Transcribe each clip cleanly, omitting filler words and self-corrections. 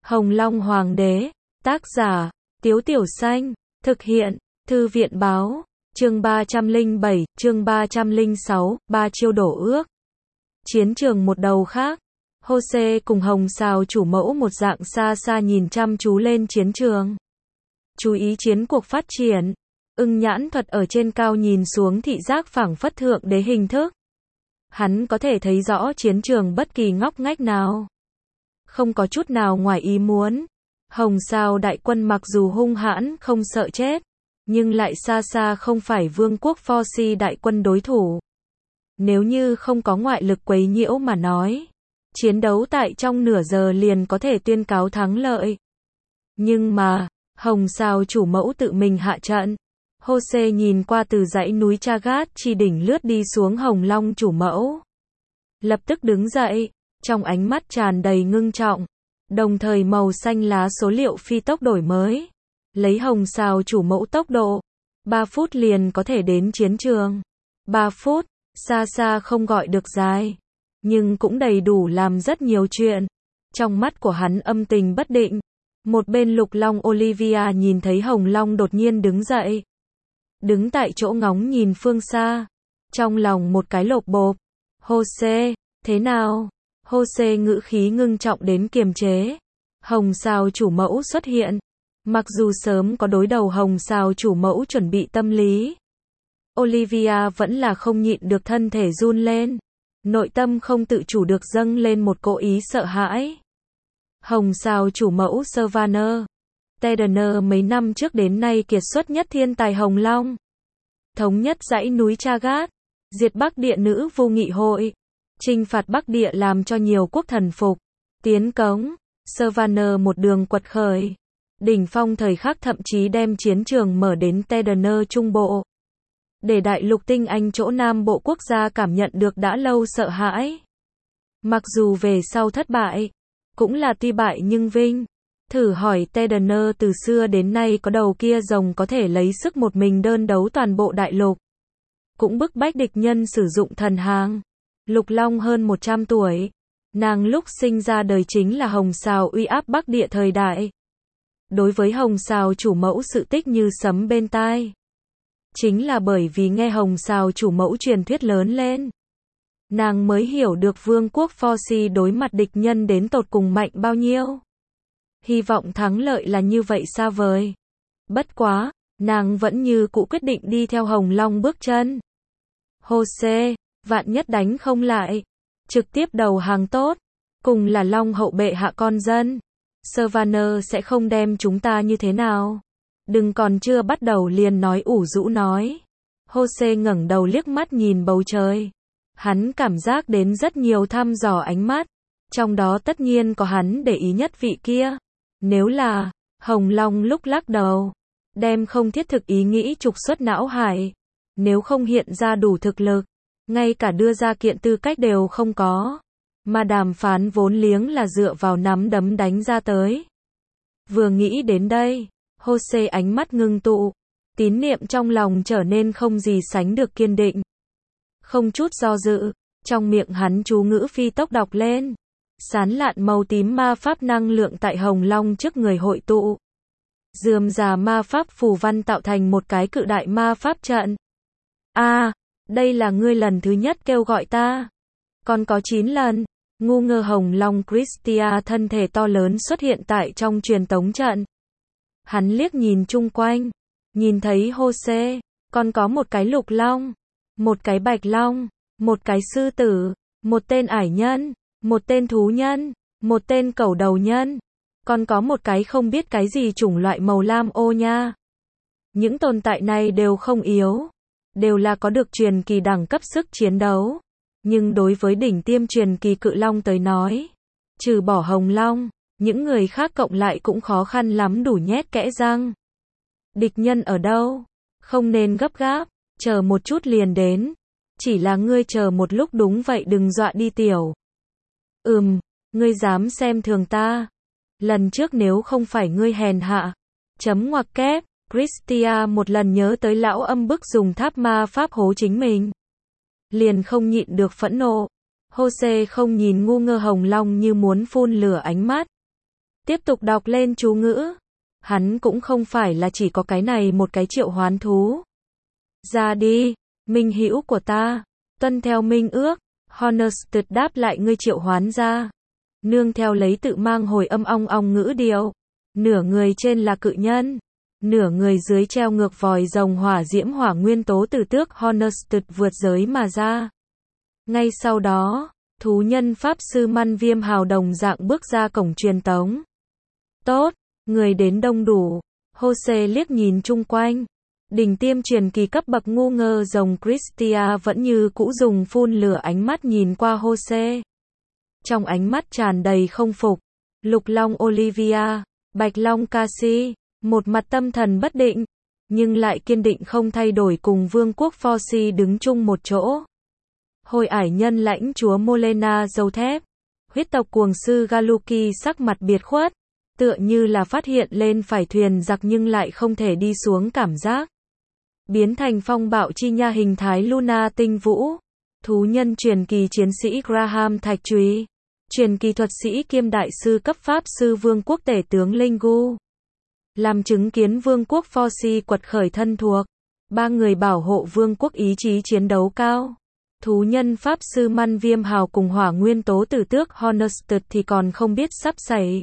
Hồng Long Hoàng đế, tác giả, Tiếu Tiểu Xanh, thực hiện, Thư viện báo, chương 307, chương 306, ba chiêu đổ ước. Chiến trường một đầu khác, Jose cùng Hồng Sào chủ mẫu một dạng xa xa nhìn chăm chú lên chiến trường. Chú ý chiến cuộc phát triển, ưng nhãn thuật ở trên cao nhìn xuống thị giác phảng phất thượng đế hình thức. Hắn có thể thấy rõ chiến trường bất kỳ ngóc ngách nào. Không có chút nào ngoài ý muốn. Hồng Sào đại quân mặc dù hung hãn không sợ chết, nhưng lại xa xa không phải vương quốc Forci đại quân đối thủ. Nếu như không có ngoại lực quấy nhiễu mà nói, chiến đấu tại trong nửa giờ liền có thể tuyên cáo thắng lợi. Nhưng mà, Hồng Sào chủ mẫu tự mình hạ trận. Jose nhìn qua từ dãy núi Chagat chi đỉnh lướt đi xuống Hồng Long chủ mẫu. Lập tức đứng dậy, trong ánh mắt tràn đầy ngưng trọng, đồng thời màu xanh lá số liệu phi tốc đổi mới. Lấy Hồng Sào chủ mẫu tốc độ, 3 phút liền có thể đến chiến trường. 3 phút, xa xa không gọi được dài, nhưng cũng đầy đủ làm rất nhiều chuyện. Trong mắt của hắn âm tình bất định. Một bên Lục Long Olivia nhìn thấy Hồng Long đột nhiên đứng dậy. Đứng tại chỗ ngóng nhìn phương xa. Trong lòng một cái lộp bộp. Jose, thế nào? Jose ngữ khí ngưng trọng đến kiềm chế. Hồng Sào chủ mẫu xuất hiện. Mặc dù sớm có đối đầu Hồng Sào chủ mẫu chuẩn bị tâm lý, Olivia vẫn là không nhịn được thân thể run lên. Nội tâm không tự chủ được dâng lên một cỗ ý sợ hãi. Hồng Sào chủ mẫu Savannah Tedener mấy năm trước đến nay kiệt xuất nhất thiên tài Hồng Long. Thống nhất dãy núi Chagat, diệt Bắc Địa nữ vô nghị hội, chinh phạt Bắc Địa làm cho nhiều quốc thần phục, tiến cống, Savannah một đường quật khởi. Đỉnh phong thời khắc thậm chí đem chiến trường mở đến Tedener trung bộ. Để đại lục tinh anh chỗ Nam Bộ quốc gia cảm nhận được đã lâu sợ hãi. Mặc dù về sau thất bại, cũng là tuy bại nhưng vinh. Thử hỏi Tedener từ xưa đến nay có đầu kia rồng có thể lấy sức một mình đơn đấu toàn bộ đại lục. Cũng bức bách địch nhân sử dụng thần hàng. Lục Long hơn 100 tuổi. Nàng lúc sinh ra đời chính là Hồng Sào uy áp Bắc Địa thời đại. Đối với Hồng Sào chủ mẫu sự tích như sấm bên tai. Chính là bởi vì nghe Hồng Sào chủ mẫu truyền thuyết lớn lên, nàng mới hiểu được vương quốc Forci đối mặt địch nhân đến tột cùng mạnh bao nhiêu. Hy vọng thắng lợi là như vậy xa vời. Bất quá, nàng vẫn như cũ quyết định đi theo Hồng Long bước chân. Jose, vạn nhất đánh không lại, trực tiếp đầu hàng tốt, cùng là Long hậu bệ hạ con dân. Savannah sẽ không đem chúng ta như thế nào. Đừng còn chưa bắt đầu liền nói ủ rũ nói. Jose ngẩng đầu liếc mắt nhìn bầu trời. Hắn cảm giác đến rất nhiều thăm dò ánh mắt. Trong đó tất nhiên có hắn để ý nhất vị kia. Nếu là, Hồng Long lúc lắc đầu. Đem không thiết thực ý nghĩ trục xuất não hải. Nếu không hiện ra đủ thực lực, ngay cả đưa ra kiện tư cách đều không có. Mà đàm phán vốn liếng là dựa vào nắm đấm đánh ra tới. Vừa nghĩ đến đây, Jose ánh mắt ngưng tụ, tín niệm trong lòng trở nên không gì sánh được kiên định. Không chút do dự, trong miệng hắn chú ngữ phi tốc đọc lên. Sán lạn màu tím ma pháp năng lượng tại Hồng Long trước người hội tụ. Rườm rà ma pháp phù văn tạo thành một cái cự đại ma pháp trận. Đây là ngươi lần thứ nhất kêu gọi ta. Còn có 9 lần. Ngu ngơ Hồng Long Christia thân thể to lớn xuất hiện tại trong truyền tống trận. Hắn liếc nhìn chung quanh, nhìn thấy Jose, còn có một cái Lục Long, một cái Bạch Long, một cái sư tử, một tên ải nhân, một tên thú nhân, một tên cẩu đầu nhân, còn có một cái không biết cái gì chủng loại màu lam ô nha. Những tồn tại này đều không yếu, đều là có được truyền kỳ đẳng cấp sức chiến đấu. Nhưng đối với đỉnh tiêm truyền kỳ cự long tới nói, trừ bỏ Hồng Long, những người khác cộng lại cũng khó khăn lắm đủ nhét kẽ răng. Địch nhân ở đâu? Không nên gấp gáp, chờ một chút liền đến. Chỉ là ngươi chờ một lúc đúng vậy đừng dọa đi tiểu. Ngươi dám xem thường ta. Lần trước nếu không phải ngươi hèn hạ. Chấm ngoặc kép, Christia một lần nhớ tới lão âm bức dùng tháp ma pháp hố chính mình. Liền không nhịn được phẫn nộ. Jose không nhìn ngu ngơ Hồng Long như muốn phun lửa ánh mắt. Tiếp tục đọc lên chú ngữ. Hắn cũng không phải là chỉ có cái này một cái triệu hoán thú. Ra đi, minh hữu của ta, tuân theo minh ước. Honestus đáp lại ngươi triệu hoán ra. Nương theo lấy tự mang hồi âm ong ong ngữ điệu. Nửa người trên là cự nhân, nửa người dưới treo ngược vòi rồng hỏa diễm hỏa nguyên tố từ tước Honestus vượt giới mà ra. Ngay sau đó, thú nhân pháp sư Man Viêm Hào đồng dạng bước ra cổng truyền tống. Tốt, người đến đông đủ. Jose liếc nhìn chung quanh. Đỉnh tiêm truyền kỳ cấp bậc ngu ngơ rồng Christia vẫn như cũ dùng phun lửa ánh mắt nhìn qua Jose. Trong ánh mắt tràn đầy không phục. Lục Long Olivia, Bạch Long Cassie, một mặt tâm thần bất định, nhưng lại kiên định không thay đổi cùng vương quốc Forci đứng chung một chỗ. Hồi ải nhân lãnh chúa Molena dâu thép, huyết tộc cuồng sư Galuki sắc mặt biệt khuất, tựa như là phát hiện lên phải thuyền giặc nhưng lại không thể đi xuống cảm giác. Biến thành phong bạo chi nha hình thái Luna tinh vũ, thú nhân truyền kỳ chiến sĩ Graham Thạch Trùy, truyền kỳ thuật sĩ kiêm đại sư cấp pháp sư vương quốc tể tướng Lingu. Làm chứng kiến vương quốc Forci quật khởi thân thuộc, ba người bảo hộ vương quốc ý chí chiến đấu cao. Thú nhân pháp sư Man Viêm Hào cùng hỏa nguyên tố tử tước Honestus thì còn không biết sắp xảy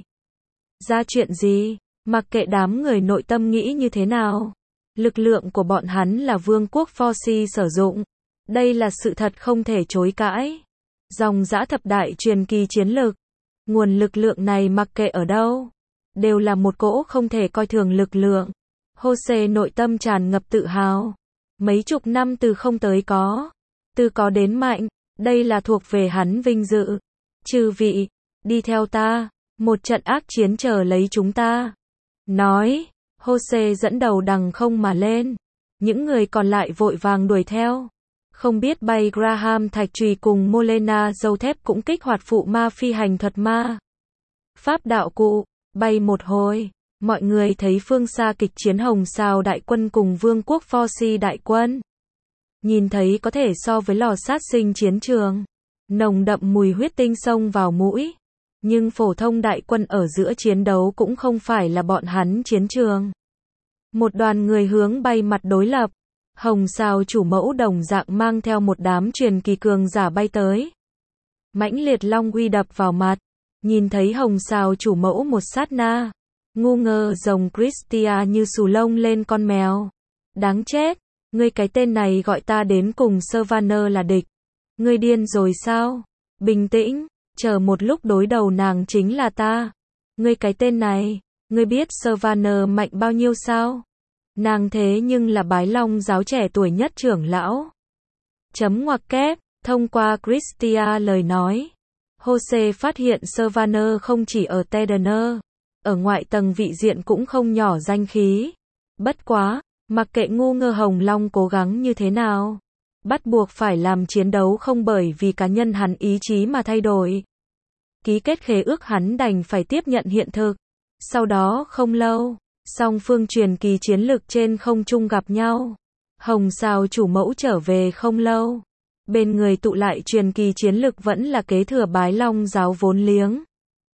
ra chuyện gì, mặc kệ đám người nội tâm nghĩ như thế nào. Lực lượng của bọn hắn là vương quốc Forci sử dụng. Đây là sự thật không thể chối cãi. Dòng dã thập đại truyền kỳ chiến lực. Nguồn lực lượng này mặc kệ ở đâu, đều là một cỗ không thể coi thường lực lượng. Jose nội tâm tràn ngập tự hào. Mấy chục năm từ không tới có, từ có đến mạnh, đây là thuộc về hắn vinh dự. Chư vị, đi theo ta, một trận ác chiến chờ lấy chúng ta. Nói, Jose dẫn đầu đằng không mà lên. Những người còn lại vội vàng đuổi theo. Không biết bay Graham Thạch Trùy cùng Molena dâu thép cũng kích hoạt phụ ma phi hành thuật ma pháp đạo cụ, bay một hồi. Mọi người thấy phương xa kịch chiến hồng sao đại quân cùng vương quốc Forci đại quân. Nhìn thấy có thể so với lò sát sinh chiến trường. Nồng đậm mùi huyết tinh xông vào mũi. Nhưng phổ thông đại quân ở giữa chiến đấu cũng không phải là bọn hắn chiến trường. Một đoàn người hướng bay mặt đối lập. Hồng sao chủ mẫu đồng dạng mang theo một đám truyền kỳ cường giả bay tới. Mãnh liệt long uy đập vào mặt. Nhìn thấy hồng sao chủ mẫu một sát na. Ngu ngơ rồng Christia như xù lông lên con mèo. Đáng chết, ngươi cái tên này gọi ta đến cùng Savannah là địch. Ngươi điên rồi sao? Bình tĩnh, chờ một lúc đối đầu nàng chính là ta. Ngươi cái tên này, ngươi biết Savannah mạnh bao nhiêu sao? Nàng thế nhưng là bái long giáo trẻ tuổi nhất trưởng lão. Chấm ngoặc kép, thông qua Christia lời nói. Jose phát hiện Savannah không chỉ ở Tedener, ở ngoại tầng vị diện cũng không nhỏ danh khí. Bất quá, mặc kệ ngu ngơ hồng long cố gắng như thế nào, bắt buộc phải làm chiến đấu không bởi vì cá nhân hắn ý chí mà thay đổi. Ký kết khế ước hắn đành phải tiếp nhận hiện thực. Sau đó không lâu, song phương truyền kỳ chiến lực trên không trung gặp nhau. Hồng sao chủ mẫu trở về không lâu. Bên người tụ lại truyền kỳ chiến lực vẫn là kế thừa bái long giáo vốn liếng.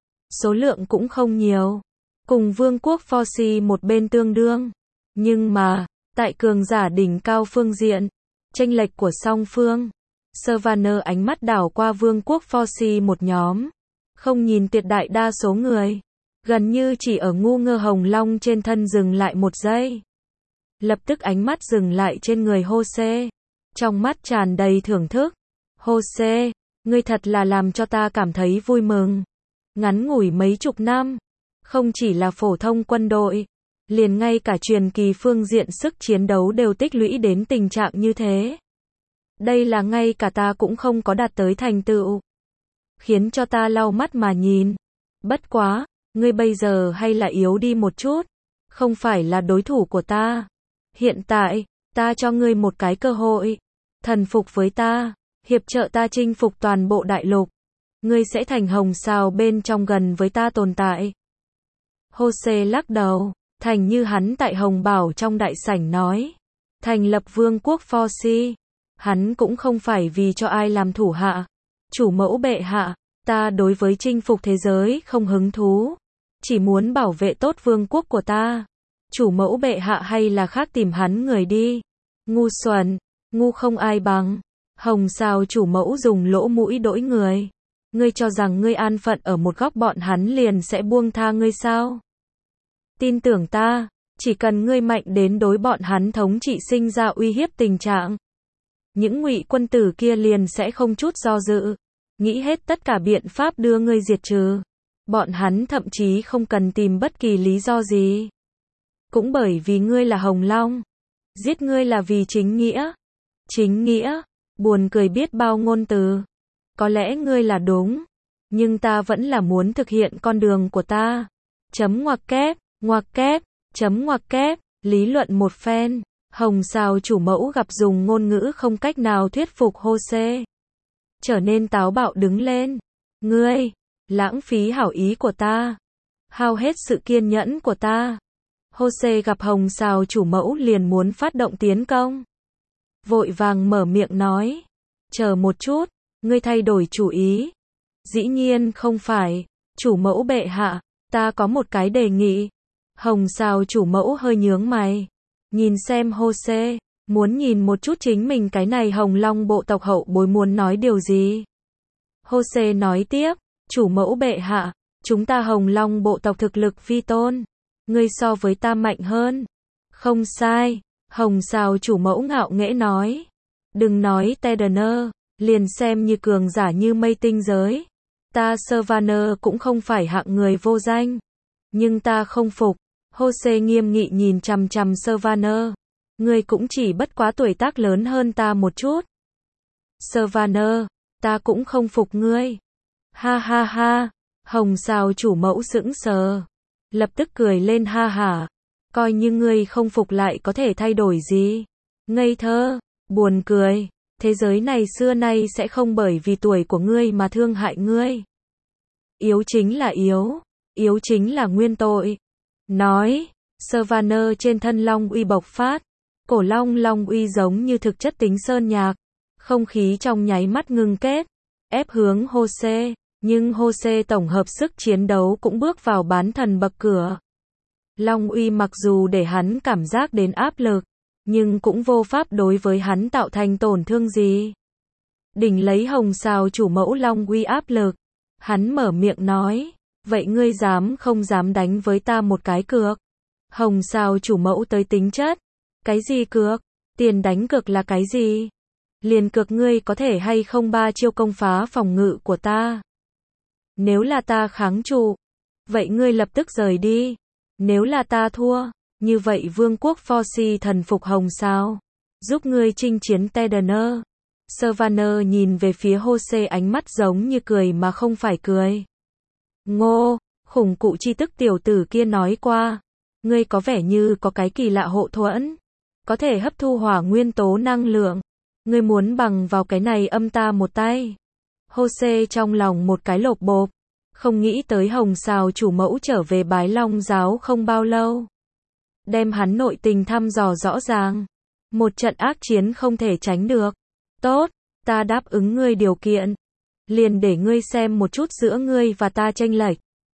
Số lượng cũng không nhiều. Cùng vương quốc Forci một bên tương đương. Nhưng mà, tại cường giả đỉnh cao phương diện, chênh lệch của song phương. Savannah ánh mắt đảo qua vương quốc Forci một nhóm. Không nhìn tuyệt đại đa số người. Gần như chỉ ở ngu ngơ hồng long trên thân dừng lại một giây. Lập tức ánh mắt dừng lại trên người Jose. Trong mắt tràn đầy thưởng thức. Jose, ngươi thật là làm cho ta cảm thấy vui mừng. Ngắn ngủi mấy chục năm. Không chỉ là phổ thông quân đội. Liền ngay cả truyền kỳ phương diện sức chiến đấu đều tích lũy đến tình trạng như thế. Đây là ngay cả ta cũng không có đạt tới thành tựu. Khiến cho ta lau mắt mà nhìn. Bất quá, ngươi bây giờ hay là yếu đi một chút. Không phải là đối thủ của ta. Hiện tại, ta cho ngươi một cái cơ hội. Thần phục với ta. Hiệp trợ ta chinh phục toàn bộ đại lục. Ngươi sẽ thành hồng sao bên trong gần với ta tồn tại. Jose lắc đầu. Thành như hắn tại Hồng Bảo trong đại sảnh nói. Thành lập vương quốc Forci. Hắn cũng không phải vì cho ai làm thủ hạ. Chủ mẫu bệ hạ. Ta đối với chinh phục thế giới không hứng thú. chỉ muốn bảo vệ tốt vương quốc của ta. Chủ mẫu bệ hạ hay là khác tìm hắn người đi. Ngu xuẩn, ngu không ai bằng. Hồng sao chủ mẫu dùng lỗ mũi đỗi người. Ngươi cho rằng ngươi an phận ở một góc bọn hắn liền sẽ buông tha ngươi sao? Tin tưởng ta, chỉ cần ngươi mạnh đến đối bọn hắn thống trị sinh ra uy hiếp tình trạng. Những ngụy quân tử kia liền sẽ không chút do dự. Nghĩ hết tất cả biện pháp đưa ngươi diệt trừ. Bọn hắn thậm chí không cần tìm bất kỳ lý do gì. Cũng bởi vì ngươi là Hồng Long. Giết ngươi là vì chính nghĩa. Chính nghĩa, buồn cười biết bao ngôn từ. Có lẽ ngươi là đúng. Nhưng ta vẫn là muốn thực hiện con đường của ta. Chấm ngoặc kép, chấm ngoặc kép, lý luận một phen. Hồng sao chủ mẫu gặp dùng ngôn ngữ không cách nào thuyết phục Jose. Trở nên táo bạo đứng lên. Ngươi, lãng phí hảo ý của ta. Hao hết sự kiên nhẫn của ta. Jose gặp Hồng sao chủ mẫu liền muốn phát động tiến công. Vội vàng mở miệng nói. Chờ một chút, ngươi thay đổi chủ ý. Dĩ nhiên không phải, chủ mẫu bệ hạ, ta có một cái đề nghị. Hồng sao chủ mẫu hơi nhướng mày. Nhìn xem Jose, muốn nhìn một chút chính mình cái này Hồng Long bộ tộc hậu bối muốn nói điều gì. Jose nói tiếp, chủ mẫu bệ hạ, chúng ta Hồng Long bộ tộc thực lực vi tôn. Ngươi so với ta mạnh hơn. Không sai, Hồng sao chủ mẫu ngạo nghễ nói. Đừng nói Tedener, liền xem như cường giả như mây tinh giới. Ta Servaner cũng không phải hạng người vô danh. Nhưng ta không phục. Jose nghiêm nghị nhìn chằm chằm Servaner. Ngươi cũng chỉ bất quá tuổi tác lớn hơn ta một chút. Servaner, ta cũng không phục ngươi. Ha ha ha, Hồng sao chủ mẫu sững sờ. Lập tức cười lên ha hả. Coi như ngươi không phục lại có thể thay đổi gì. Ngây thơ, buồn cười. Thế giới này xưa nay sẽ không bởi vì tuổi của ngươi mà thương hại ngươi. Yếu chính là yếu. Yếu chính là nguyên tội. Nói, Servaner trên thân long uy bộc phát. Cổ long uy giống như thực chất tính sơn nhạc. Không khí trong nháy mắt ngưng kết. Ép hướng Jose. Nhưng Jose tổng hợp sức chiến đấu cũng bước vào bán thần bậc cửa. Long uy mặc dù để hắn cảm giác đến áp lực, nhưng cũng vô pháp đối với hắn tạo thành tổn thương gì. Đỉnh lấy Hồng sao chủ mẫu long uy áp lực. Hắn mở miệng nói, vậy ngươi dám không dám đánh với ta một cái cược? Hồng sao chủ mẫu tới tính chất. Cái gì cược? Tiền đánh cược là cái gì? Liền cược ngươi có thể hay không 3 chiêu công phá phòng ngự của ta. Nếu là ta kháng trụ, vậy ngươi lập tức rời đi. Nếu là ta thua, như vậy vương quốc Forsi thần phục Hồng sao, giúp ngươi chinh chiến Tedener. Servaner nhìn về phía Jose ánh mắt giống như cười mà không phải cười. Ngô, khủng cụ chi tức tiểu tử kia nói qua. Ngươi có vẻ như có cái kỳ lạ hộ thuẫn. Có thể hấp thu hỏa nguyên tố năng lượng. Ngươi muốn bằng vào cái này âm ta một tay. Jose trong lòng một cái lộp bộp. Không nghĩ tới Hồng sao chủ mẫu trở về Bái Long giáo không bao lâu. Đem hắn nội tình thăm dò rõ ràng. Một trận ác chiến không thể tránh được. Tốt, ta đáp ứng ngươi điều kiện. Liền để ngươi xem một chút giữa ngươi và ta chênh lệch.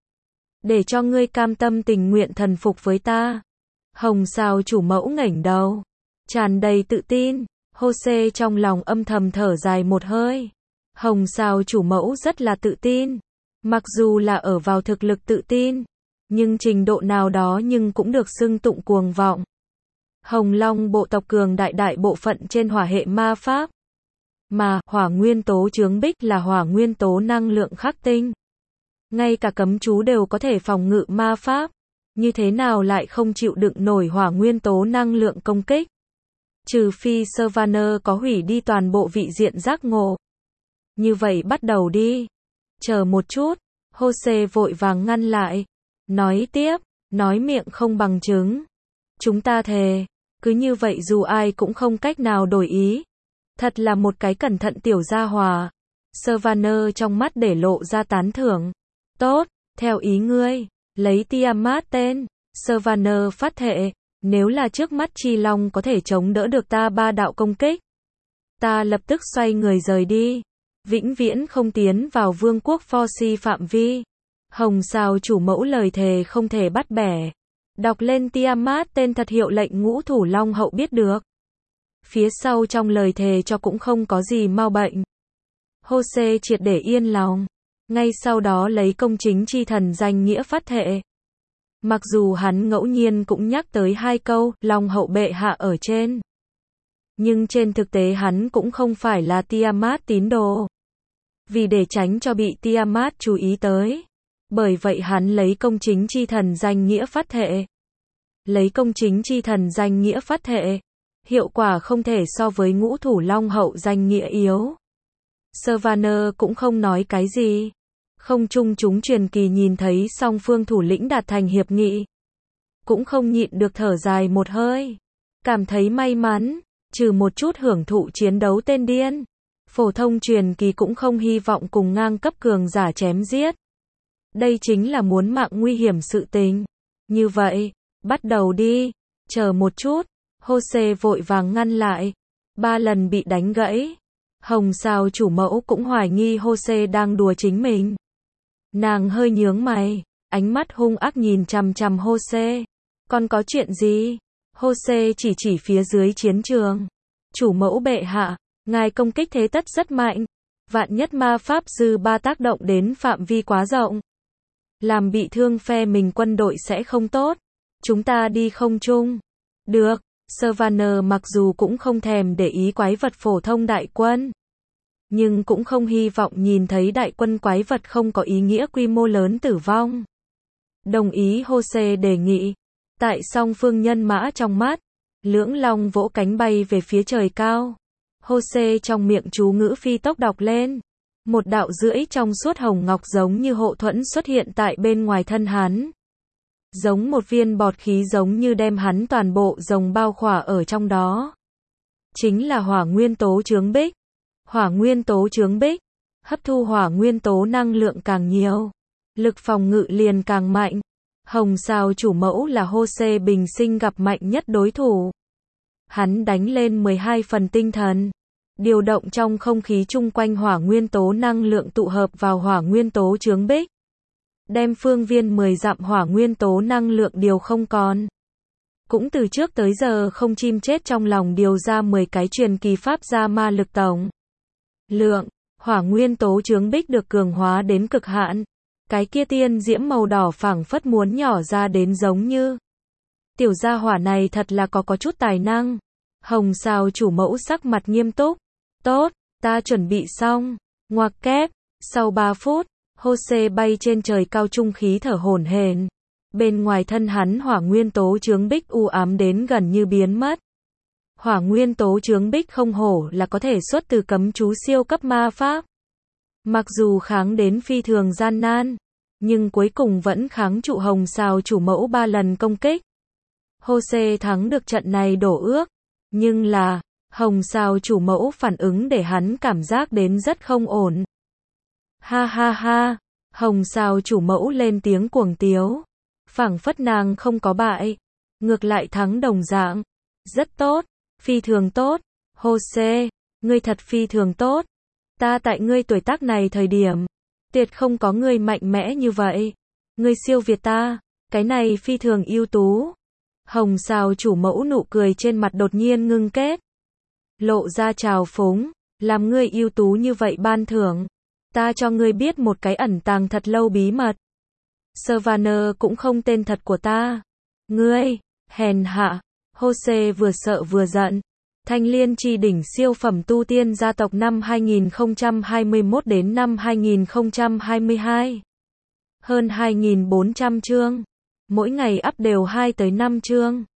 Để cho ngươi cam tâm tình nguyện thần phục với ta. Hồng sao chủ mẫu ngẩng đầu. Tràn đầy tự tin. Jose trong lòng âm thầm thở dài một hơi. Hồng sao chủ mẫu rất là tự tin. Mặc dù là ở vào thực lực tự tin, nhưng trình độ nào đó nhưng cũng được xưng tụng cuồng vọng. Hồng Long bộ tộc cường đại bộ phận trên hỏa hệ ma pháp. Mà, hỏa nguyên tố chướng bích là hỏa nguyên tố năng lượng khắc tinh. Ngay cả cấm chú đều có thể phòng ngự ma pháp. Như thế nào lại không chịu đựng nổi hỏa nguyên tố năng lượng công kích? Trừ phi Servaner có hủy đi toàn bộ vị diện giác ngộ. Như vậy bắt đầu đi. Chờ một chút, Jose vội vàng ngăn lại. Nói tiếp, nói miệng không bằng chứng. Chúng ta thề, cứ như vậy dù ai cũng không cách nào đổi ý. Thật là một cái cẩn thận tiểu gia hòa. Servaner trong mắt để lộ ra tán thưởng. Tốt, theo ý ngươi, lấy Tiamat tên. Servaner phát thệ, nếu là trước mắt Chi Long có thể chống đỡ được ta 3 đạo công kích. Ta lập tức xoay người rời đi. Vĩnh viễn không tiến vào vương quốc Forsi phạm vi. Hồng Sao chủ mẫu lời thề không thể bắt bẻ. Đọc lên Tiamat tên thật hiệu lệnh ngũ thủ long hậu biết được. Phía sau trong lời thề cho cũng không có gì mau bệnh. Hô-xê triệt để yên lòng. Ngay sau đó lấy công chính chi thần danh nghĩa phát thệ. Mặc dù hắn ngẫu nhiên cũng nhắc tới 2 câu, long hậu bệ hạ ở trên. Nhưng trên thực tế hắn cũng không phải là Tiamat tín đồ. Vì để tránh cho bị Tiamat chú ý tới. Bởi vậy hắn lấy công chính chi thần danh nghĩa phát thệ. Lấy công chính chi thần danh nghĩa phát thệ. Hiệu quả không thể so với ngũ thủ long hậu danh nghĩa yếu. Svanner cũng không nói cái gì. Không chung chúng truyền kỳ nhìn thấy song phương thủ lĩnh đạt thành hiệp nghị. Cũng không nhịn được thở dài một hơi. Cảm thấy may mắn, trừ một chút hưởng thụ chiến đấu tên điên. Phổ thông truyền kỳ cũng không hy vọng cùng ngang cấp cường giả chém giết. Đây chính là muốn mạng nguy hiểm sự tình. Như vậy, bắt đầu đi. Chờ một chút. Hô-xê vội vàng ngăn lại. 3 lần bị đánh gãy. Hồng Sao chủ mẫu cũng hoài nghi Hô-xê đang đùa chính mình. Nàng hơi nhướng mày, ánh mắt hung ác nhìn chằm chằm Hô-xê. Còn có chuyện gì? Hô-xê chỉ phía dưới chiến trường. Chủ mẫu bệ hạ, ngài công kích thế tất rất mạnh. Vạn nhất ma pháp dư ba tác động đến phạm vi quá rộng. Làm bị thương phe mình quân đội sẽ không tốt. Chúng ta đi không chung. Được, Svanner mặc dù cũng không thèm để ý quái vật phổ thông đại quân. Nhưng cũng không hy vọng nhìn thấy đại quân quái vật không có ý nghĩa quy mô lớn tử vong. Đồng ý Hô-xê đề nghị. Tại song phương nhân mã trong mắt, lưỡng long vỗ cánh bay về phía trời cao. Hô-xê trong miệng chú ngữ phi tốc đọc lên. Một đạo rưỡi trong suốt hồng ngọc giống như hộ thuẫn xuất hiện tại bên ngoài thân hắn. Giống một viên bọt khí giống như đem hắn toàn bộ rồng bao khỏa ở trong đó. Chính là hỏa nguyên tố chướng bích. Hỏa nguyên tố chướng bích, hấp thu hỏa nguyên tố năng lượng càng nhiều, lực phòng ngự liền càng mạnh. Hồng Sao chủ mẫu là Hô-xê bình sinh gặp mạnh nhất đối thủ. Hắn đánh lên 12 phần tinh thần, điều động trong không khí chung quanh hỏa nguyên tố năng lượng tụ hợp vào hỏa nguyên tố chướng bích. Đem phương viên 10 dặm hỏa nguyên tố năng lượng điều không còn. Cũng từ trước tới giờ không chim chết trong lòng điều ra 10 cái truyền kỳ pháp gia ma lực tổng. Lượng, hỏa nguyên tố chướng bích được cường hóa đến cực hạn. Cái kia tiên diễm màu đỏ phảng phất muốn nhỏ ra đến giống như. Tiểu gia hỏa này thật là có chút tài năng. Hồng Sao chủ mẫu sắc mặt nghiêm túc. Tốt, ta chuẩn bị xong. Ngoặc kép, sau 3 phút, Hô-xê bay trên trời cao trung khí thở hổn hển. Bên ngoài thân hắn hỏa nguyên tố chướng bích u ám đến gần như biến mất. Hỏa nguyên tố chướng bích không hổ là có thể xuất từ cấm chú siêu cấp ma pháp. Mặc dù kháng đến phi thường gian nan, nhưng cuối cùng vẫn kháng trụ Hồng Sao chủ mẫu 3 lần công kích. Hô-xê thắng được trận này đổ ước, nhưng là, Hồng Sao chủ mẫu phản ứng để hắn cảm giác đến rất không ổn. Ha ha ha, Hồng Sao chủ mẫu lên tiếng cuồng tiếu. Phảng phất nàng không có bại, ngược lại thắng đồng dạng. Rất tốt, phi thường tốt. Hô-xê, ngươi thật phi thường tốt. Ta tại ngươi tuổi tác này thời điểm, tuyệt không có ngươi mạnh mẽ như vậy. Ngươi siêu việt ta, cái này phi thường ưu tú. Hồng Sao chủ mẫu nụ cười trên mặt đột nhiên ngưng kết. Lộ ra trào phúng, làm ngươi ưu tú như vậy ban thưởng. Ta cho ngươi biết một cái ẩn tàng thật lâu bí mật. Svanner cũng không tên thật của ta. Ngươi, hèn hạ. Hô-xê vừa sợ vừa giận. Thanh Liên Chi đỉnh siêu phẩm tu tiên gia tộc năm 2021 đến năm 2022. Hơn 2.400 chương. Mỗi ngày up đều 2 tới 5 chương.